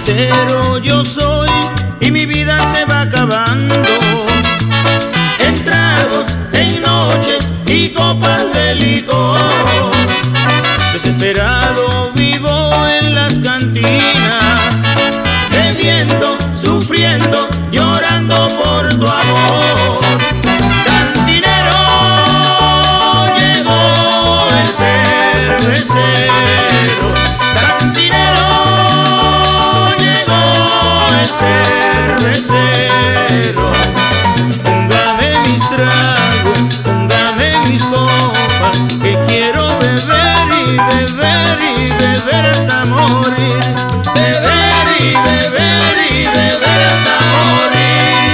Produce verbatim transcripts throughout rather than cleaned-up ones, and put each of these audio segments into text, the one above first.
cervecero yo soy y mi vida se va acabando en tragos, en noches y copas de licor. Desesperado vivo en las cantinas, bebiendo, sufriendo, llorando por tu amor. Cantinero, llegó el cervecero. Cantinero, llegó el cervecero. Póngame mis tragos, póngame mis copas, que quiero beber y beber y beber hasta morir. Beber y beber y beber hasta morir.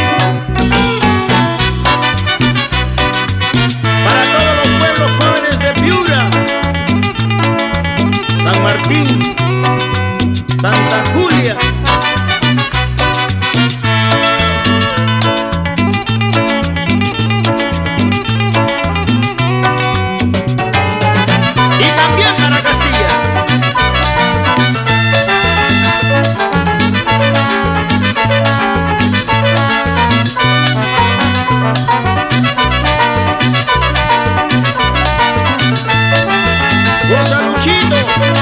Para todos los pueblos jóvenes de Piura, San Martín, Santa Julia, y también para Castilla. ¡Goza, Luchito!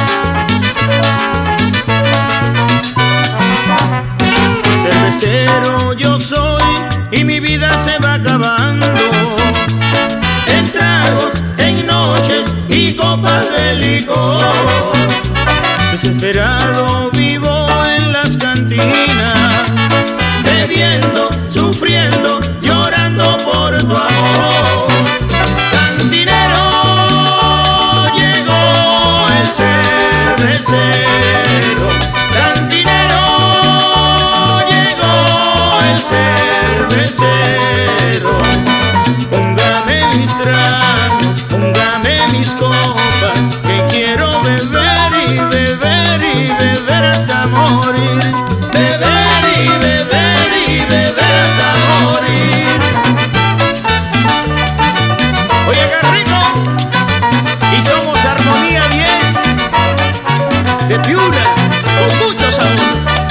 Cervecero yo soy y mi vida se va acabando en tragos, en noches y copas de licor. Desesperado vivo en las cantinas, bebiendo, sufriendo, llorando por tu amor. Cantinero, llegó el cervecero. Cantinero, llegó el cervecero. Póngame mis tragos, póngame mis copas, que quiero beber y beber y beber hasta morir. Beber y beber y beber hasta morir. Oye, qué rico. Y somos Armonía diez de Piura, con mucho sabor.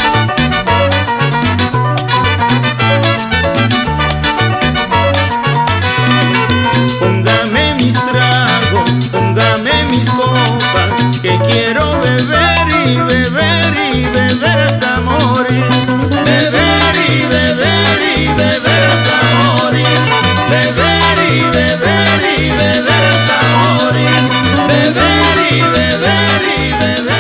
Póngame mis tragos, póngame mis copas, que quiero beber y beber y beber hasta morir. Beber y beber y beber hasta morir. Beber y beber y beber hasta morir. Beber y beber y beber.